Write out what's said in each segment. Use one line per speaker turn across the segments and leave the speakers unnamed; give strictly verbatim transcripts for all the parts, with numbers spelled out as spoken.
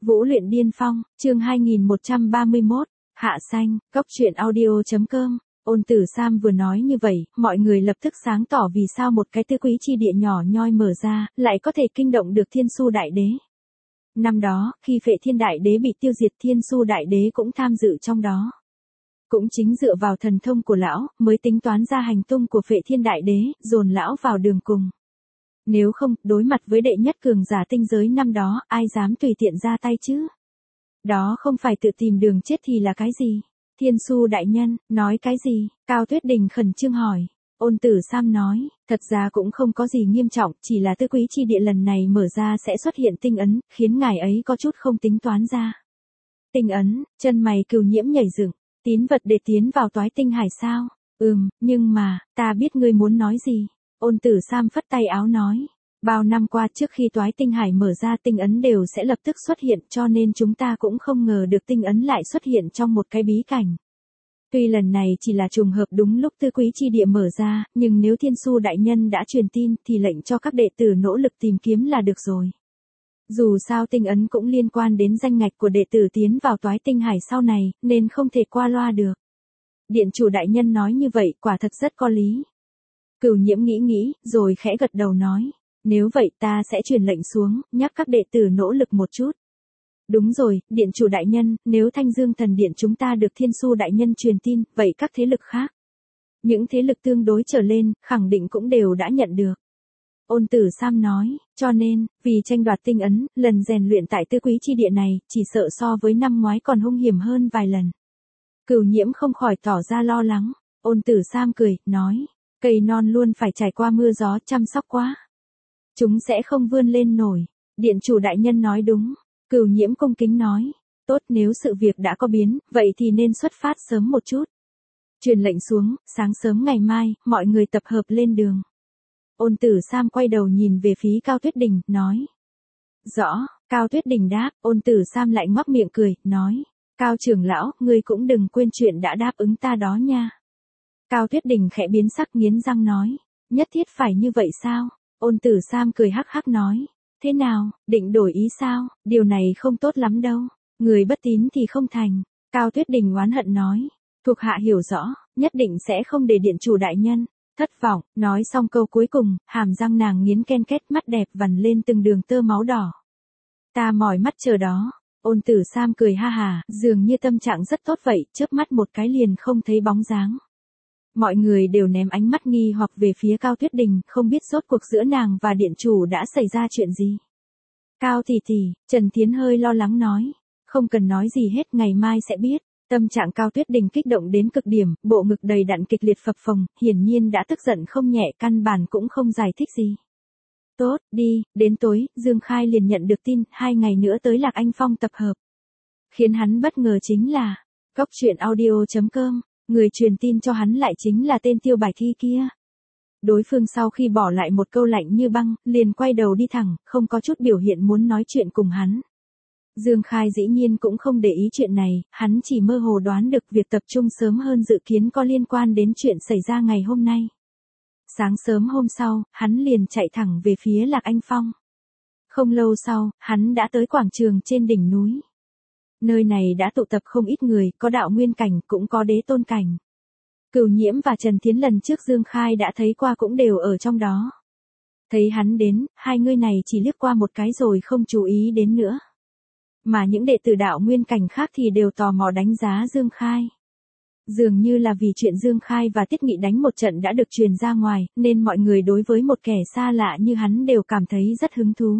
Vũ luyện điên phong, chương hai nghìn một trăm ba mươi mốt, Hạ Xanh, Cốc truyện audio.com. Ôn Tử Sam vừa nói như vậy, mọi người lập tức sáng tỏ vì sao một cái tứ quý chi địa nhỏ nhoi mở ra, lại có thể kinh động được Thiên Su Đại Đế. Năm đó, khi Phệ Thiên Đại Đế bị tiêu diệt, Thiên Su Đại Đế cũng tham dự trong đó. Cũng chính dựa vào thần thông của lão, mới tính toán ra hành tung của Phệ Thiên Đại Đế, dồn lão vào đường cùng. Nếu không, đối mặt với đệ nhất cường giả tinh giới năm đó, ai dám tùy tiện ra tay chứ? Đó không phải tự tìm đường chết thì là cái gì? Thiên Su đại nhân, nói cái gì? Cao Tuyết Đình khẩn trương hỏi. Ôn Tử Sam nói, thật ra cũng không có gì nghiêm trọng, chỉ là tứ quý chi địa lần này mở ra sẽ xuất hiện tinh ấn, khiến ngài ấy có chút không tính toán ra. Tinh ấn, chân mày Cửu Nhiễm nhảy dựng, tín vật để tiến vào Toái Tinh Hải sao? Ừm, nhưng mà, ta biết ngươi muốn nói gì. Ôn Tử Sam phất tay áo nói, bao năm qua trước khi Toái Tinh Hải mở ra tinh ấn đều sẽ lập tức xuất hiện, cho nên chúng ta cũng không ngờ được tinh ấn lại xuất hiện trong một cái bí cảnh. Tuy lần này chỉ là trùng hợp đúng lúc tứ quý chi địa mở ra, nhưng nếu Thiên Su đại nhân đã truyền tin thì lệnh cho các đệ tử nỗ lực tìm kiếm là được rồi. Dù sao tinh ấn cũng liên quan đến danh ngạch của đệ tử tiến vào Toái Tinh Hải sau này, nên không thể qua loa được. Điện chủ đại nhân nói như vậy quả thật rất có lý. Cửu Nhiễm nghĩ nghĩ, rồi khẽ gật đầu nói, nếu vậy ta sẽ truyền lệnh xuống, nhắc các đệ tử nỗ lực một chút. Đúng rồi, điện chủ đại nhân, nếu Thanh Dương thần điện chúng ta được Thiên Su đại nhân truyền tin, vậy các thế lực khác, những thế lực tương đối trở lên, khẳng định cũng đều đã nhận được. Ôn Tử Sam nói, cho nên, vì tranh đoạt tinh ấn, lần rèn luyện tại tứ quý chi địa này, chỉ sợ so với năm ngoái còn hung hiểm hơn vài lần. Cửu Nhiễm không khỏi tỏ ra lo lắng. Ôn Tử Sam cười, nói, cây non luôn phải trải qua mưa gió, chăm sóc quá, chúng sẽ không vươn lên nổi. Điện chủ đại nhân nói đúng. Cửu Nhiễm cung kính nói, tốt, nếu sự việc đã có biến, vậy thì nên xuất phát sớm một chút. Truyền lệnh xuống, sáng sớm ngày mai, mọi người tập hợp lên đường. Ôn Tử Sam quay đầu nhìn về phía Cao Tuyết Đình, nói, rõ. Cao Tuyết Đình đáp. Ôn Tử Sam lại ngoác miệng cười, nói, Cao trưởng lão, ngươi cũng đừng quên chuyện đã đáp ứng ta đó nha. Cao Tuyết Đình khẽ biến sắc, nghiến răng nói, nhất thiết phải như vậy sao? Ôn Tử Sam cười hắc hắc nói, thế nào, định đổi ý sao? Điều này không tốt lắm đâu, người bất tín thì không thành. Cao Tuyết Đình oán hận nói, thuộc hạ hiểu rõ, nhất định sẽ không để điện chủ đại nhân thất vọng. Nói xong câu cuối cùng, hàm răng nàng nghiến ken két, mắt đẹp vằn lên từng đường tơ máu đỏ. Ta mỏi mắt chờ đó. Ôn Tử Sam cười ha hà, dường như tâm trạng rất tốt vậy, chớp mắt một cái liền không thấy bóng dáng. Mọi người đều ném ánh mắt nghi hoặc về phía Cao Tuyết Đình, không biết rốt cuộc giữa nàng và điện chủ đã xảy ra chuyện gì. Cao tỷ tỷ, Trần Thiến hơi lo lắng nói, không cần nói gì hết, ngày mai sẽ biết. Tâm trạng Cao Tuyết Đình kích động đến cực điểm, bộ ngực đầy đặn kịch liệt phập phồng, hiển nhiên đã tức giận không nhẹ, căn bản cũng không giải thích gì. Tốt, đi, đến tối, Dương Khai liền nhận được tin, hai ngày nữa tới Lạc Anh Phong tập hợp. Khiến hắn bất ngờ chính là, Cốc truyện audio.com, người truyền tin cho hắn lại chính là tên Tiêu Bài Thi kia. Đối phương sau khi bỏ lại một câu lạnh như băng, liền quay đầu đi thẳng, không có chút biểu hiện muốn nói chuyện cùng hắn. Dương Khai dĩ nhiên cũng không để ý chuyện này, hắn chỉ mơ hồ đoán được việc tập trung sớm hơn dự kiến có liên quan đến chuyện xảy ra ngày hôm nay. Sáng sớm hôm sau, hắn liền chạy thẳng về phía Lạc Anh Phong. Không lâu sau, hắn đã tới quảng trường trên đỉnh núi. Nơi này đã tụ tập không ít người, có đạo nguyên cảnh, cũng có đế tôn cảnh. Cửu Nhiễm và Trần Thiến lần trước Dương Khai đã thấy qua cũng đều ở trong đó. Thấy hắn đến, hai người này chỉ liếc qua một cái rồi không chú ý đến nữa. Mà những đệ tử đạo nguyên cảnh khác thì đều tò mò đánh giá Dương Khai. Dường như là vì chuyện Dương Khai và Tiết Nghị đánh một trận đã được truyền ra ngoài, nên mọi người đối với một kẻ xa lạ như hắn đều cảm thấy rất hứng thú.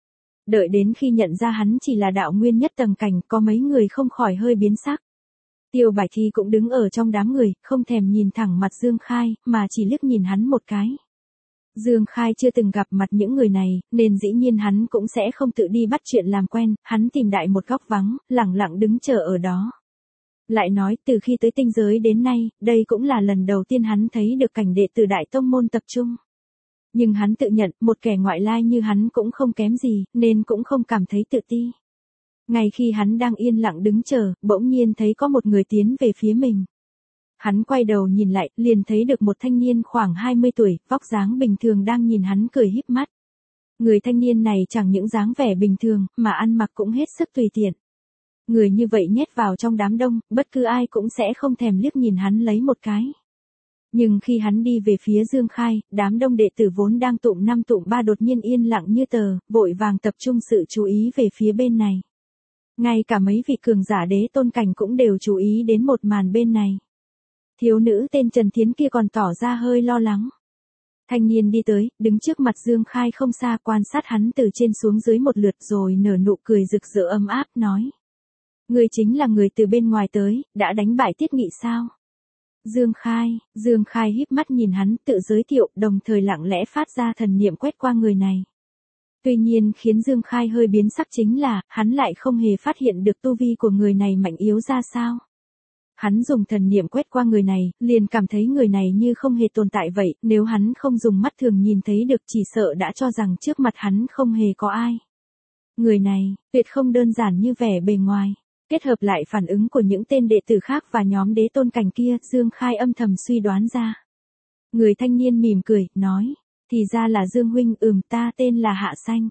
Đợi đến khi nhận ra hắn chỉ là đạo nguyên nhất tầng cảnh, có mấy người không khỏi hơi biến sắc. Tiêu Bài Thi cũng đứng ở trong đám người, không thèm nhìn thẳng mặt Dương Khai, mà chỉ liếc nhìn hắn một cái. Dương Khai chưa từng gặp mặt những người này, nên dĩ nhiên hắn cũng sẽ không tự đi bắt chuyện làm quen, hắn tìm đại một góc vắng, lặng lặng đứng chờ ở đó. Lại nói, từ khi tới tinh giới đến nay, đây cũng là lần đầu tiên hắn thấy được cảnh đệ tử đại tông môn tập trung. Nhưng hắn tự nhận, một kẻ ngoại lai như hắn cũng không kém gì, nên cũng không cảm thấy tự ti. Ngay khi hắn đang yên lặng đứng chờ, bỗng nhiên thấy có một người tiến về phía mình. Hắn quay đầu nhìn lại, liền thấy được một thanh niên khoảng hai mươi tuổi, vóc dáng bình thường đang nhìn hắn cười híp mắt. Người thanh niên này chẳng những dáng vẻ bình thường, mà ăn mặc cũng hết sức tùy tiện. Người như vậy nhét vào trong đám đông, bất cứ ai cũng sẽ không thèm liếc nhìn hắn lấy một cái. Nhưng khi hắn đi về phía Dương Khai, đám đông đệ tử vốn đang tụm năm tụm ba đột nhiên yên lặng như tờ, vội vàng tập trung sự chú ý về phía bên này. Ngay cả mấy vị cường giả đế tôn cảnh cũng đều chú ý đến một màn bên này. Thiếu nữ tên Trần Thiến kia còn tỏ ra hơi lo lắng. Thanh niên đi tới, đứng trước mặt Dương Khai không xa, quan sát hắn từ trên xuống dưới một lượt rồi nở nụ cười rực rỡ ấm áp nói. Người chính là người từ bên ngoài tới, đã đánh bại Tiết Nghị sao? Dương Khai, Dương Khai híp mắt nhìn hắn tự giới thiệu, đồng thời lặng lẽ phát ra thần niệm quét qua người này. Tuy nhiên khiến Dương Khai hơi biến sắc chính là, hắn lại không hề phát hiện được tu vi của người này mạnh yếu ra sao. Hắn dùng thần niệm quét qua người này, liền cảm thấy người này như không hề tồn tại vậy, nếu hắn không dùng mắt thường nhìn thấy được chỉ sợ đã cho rằng trước mặt hắn không hề có ai. Người này, tuyệt không đơn giản như vẻ bề ngoài. Kết hợp lại phản ứng của những tên đệ tử khác và nhóm đế tôn cảnh kia, Dương Khai âm thầm suy đoán ra. Người thanh niên mỉm cười, nói, thì ra là Dương huynh, ừm ta tên là Hạ Xanh.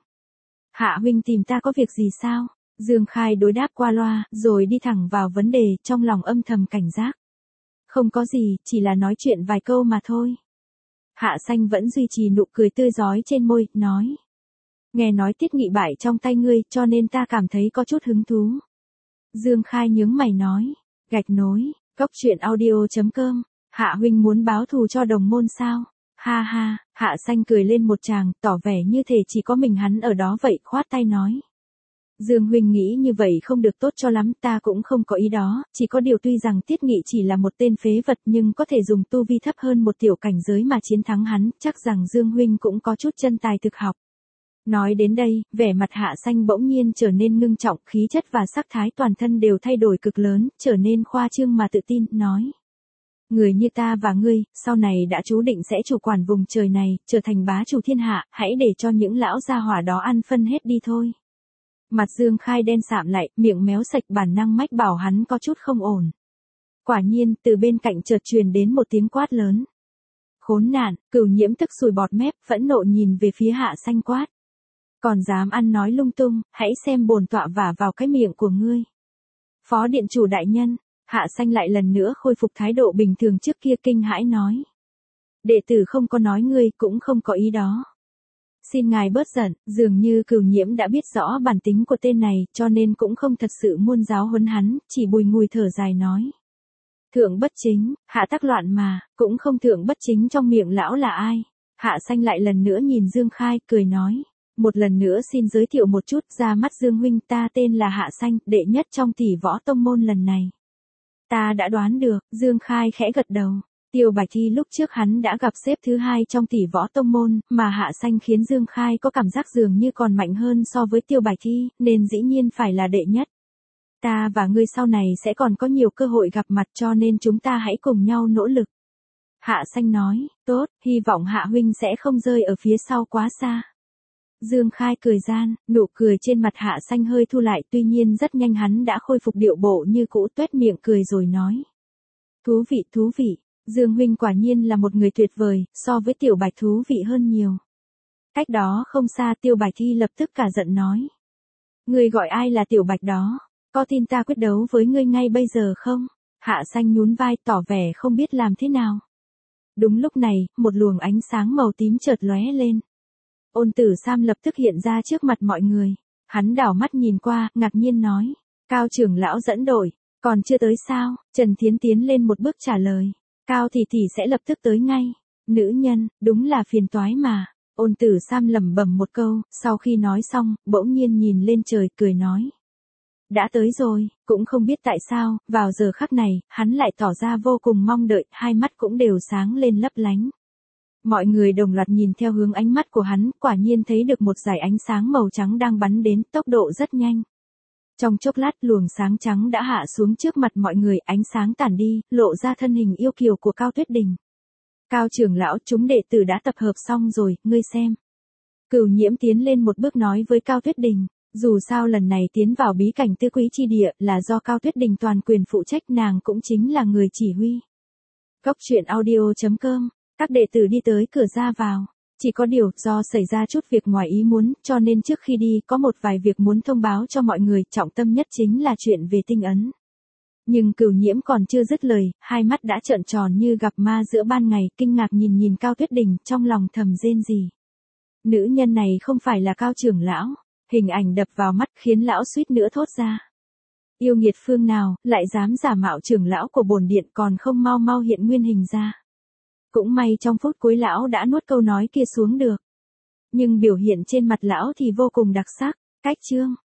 Hạ huynh tìm ta có việc gì sao? Dương Khai đối đáp qua loa, rồi đi thẳng vào vấn đề, trong lòng âm thầm cảnh giác. Không có gì, chỉ là nói chuyện vài câu mà thôi. Hạ Xanh vẫn duy trì nụ cười tươi rói trên môi, nói. Nghe nói Tiết Nghị bại trong tay ngươi, cho nên ta cảm thấy có chút hứng thú. Dương Khai nhướng mày nói, gạch nối, cốc truyện audio chấm com, Hạ huynh muốn báo thù cho đồng môn sao? Ha ha, Hạ Xanh cười lên một tràng, tỏ vẻ như thể chỉ có mình hắn ở đó vậy, khoát tay nói. Dương huynh nghĩ như vậy không được tốt cho lắm, ta cũng không có ý đó, chỉ có điều tuy rằng Tiết Nghị chỉ là một tên phế vật nhưng có thể dùng tu vi thấp hơn một tiểu cảnh giới mà chiến thắng hắn, chắc rằng Dương huynh cũng có chút chân tài thực học. Nói đến đây, vẻ mặt Hạ Xanh bỗng nhiên trở nên ngưng trọng, khí chất và sắc thái toàn thân đều thay đổi cực lớn, trở nên khoa trương mà tự tin, nói. Người như ta và ngươi, sau này đã chú định sẽ chủ quản vùng trời này, trở thành bá chủ thiên hạ, hãy để cho những lão gia hỏa đó ăn phân hết đi thôi. Mặt Dương Khai đen sạm lại, miệng méo sạch, bản năng mách bảo hắn có chút không ổn. Quả nhiên, từ bên cạnh chợt truyền đến một tiếng quát lớn. Khốn nạn, Cửu Nhiễm tức sùi bọt mép, phẫn nộ nhìn về phía Hạ Xanh quát. Còn dám ăn nói lung tung, hãy xem bổn tọa vả vào cái miệng của ngươi. Phó điện chủ đại nhân, Hạ Xanh lại lần nữa khôi phục thái độ bình thường trước kia, kinh hãi nói. Đệ tử không có nói ngươi, cũng không có ý đó. Xin ngài bớt giận, dường như Cửu Nhiễm đã biết rõ bản tính của tên này, cho nên cũng không thật sự muôn giáo huấn hắn, chỉ bùi ngùi thở dài nói. Thượng bất chính, hạ tắc loạn mà, cũng không thượng bất chính trong miệng lão là ai. Hạ Xanh lại lần nữa nhìn Dương Khai, cười nói. Một lần nữa xin giới thiệu một chút, ra mắt Dương huynh, ta tên là Hạ Xanh, đệ nhất trong tỷ võ tông môn lần này. Ta đã đoán được, Dương Khai khẽ gật đầu. Tiêu Bạch Thi lúc trước hắn đã gặp xếp thứ hai trong tỷ võ tông môn, mà Hạ Xanh khiến Dương Khai có cảm giác dường như còn mạnh hơn so với Tiêu Bạch Thi, nên dĩ nhiên phải là đệ nhất. Ta và ngươi sau này sẽ còn có nhiều cơ hội gặp mặt, cho nên chúng ta hãy cùng nhau nỗ lực. Hạ Xanh nói, tốt, hy vọng Hạ huynh sẽ không rơi ở phía sau quá xa. Dương Khai cười gian, nụ cười trên mặt Hạ Xanh hơi thu lại, tuy nhiên rất nhanh hắn đã khôi phục điệu bộ như cũ, tuét miệng cười rồi nói. Thú vị, thú vị, Dương huynh quả nhiên là một người tuyệt vời, so với Tiểu Bạch thú vị hơn nhiều. Cách đó không xa, Tiêu Bạch Thi lập tức cả giận nói. Ngươi gọi ai là Tiểu Bạch đó, có tin ta quyết đấu với ngươi ngay bây giờ không? Hạ Xanh nhún vai, tỏ vẻ không biết làm thế nào. Đúng lúc này, một luồng ánh sáng màu tím chợt lóe lên. Ôn Tử Sam lập tức hiện ra trước mặt mọi người. Hắn đảo mắt nhìn qua, ngạc nhiên nói. Cao trưởng lão dẫn đội, còn chưa tới sao? Trần Thiến tiến lên một bước trả lời. Cao thì thì sẽ lập tức tới ngay. Nữ nhân, đúng là phiền toái mà. Ôn Tử Sam lẩm bẩm một câu, sau khi nói xong, bỗng nhiên nhìn lên trời, cười nói. Đã tới rồi, cũng không biết tại sao, vào giờ khắc này, hắn lại tỏ ra vô cùng mong đợi, hai mắt cũng đều sáng lên lấp lánh. Mọi người đồng loạt nhìn theo hướng ánh mắt của hắn, quả nhiên thấy được một dải ánh sáng màu trắng đang bắn đến, tốc độ rất nhanh. Trong chốc lát, luồng sáng trắng đã hạ xuống trước mặt mọi người, ánh sáng tản đi, lộ ra thân hình yêu kiều của Cao Tuyết Đình. Cao trưởng lão, chúng đệ tử đã tập hợp xong rồi, ngươi xem. Cửu Nhiễm tiến lên một bước nói với Cao Tuyết Đình. Dù sao lần này tiến vào bí cảnh Tư Quý chi địa là do Cao Tuyết Đình toàn quyền phụ trách, nàng cũng chính là người chỉ huy. Cốc truyện audio chấm com, các đệ tử đi tới cửa ra vào. Chỉ có điều, do xảy ra chút việc ngoài ý muốn, cho nên trước khi đi, có một vài việc muốn thông báo cho mọi người, trọng tâm nhất chính là chuyện về tinh ấn. Nhưng Cửu Nhiễm còn chưa dứt lời, hai mắt đã trợn tròn như gặp ma giữa ban ngày, kinh ngạc nhìn nhìn Cao Tuyết Đình, trong lòng thầm rên rỉ. Nữ nhân này không phải là Cao trưởng lão. Hình ảnh đập vào mắt khiến lão suýt nữa thốt ra. Yêu nghiệt phương nào, lại dám giả mạo trưởng lão của bổn điện, còn không mau mau hiện nguyên hình ra. Cũng may trong phút cuối lão đã nuốt câu nói kia xuống được. Nhưng biểu hiện trên mặt lão thì vô cùng đặc sắc. Cách chương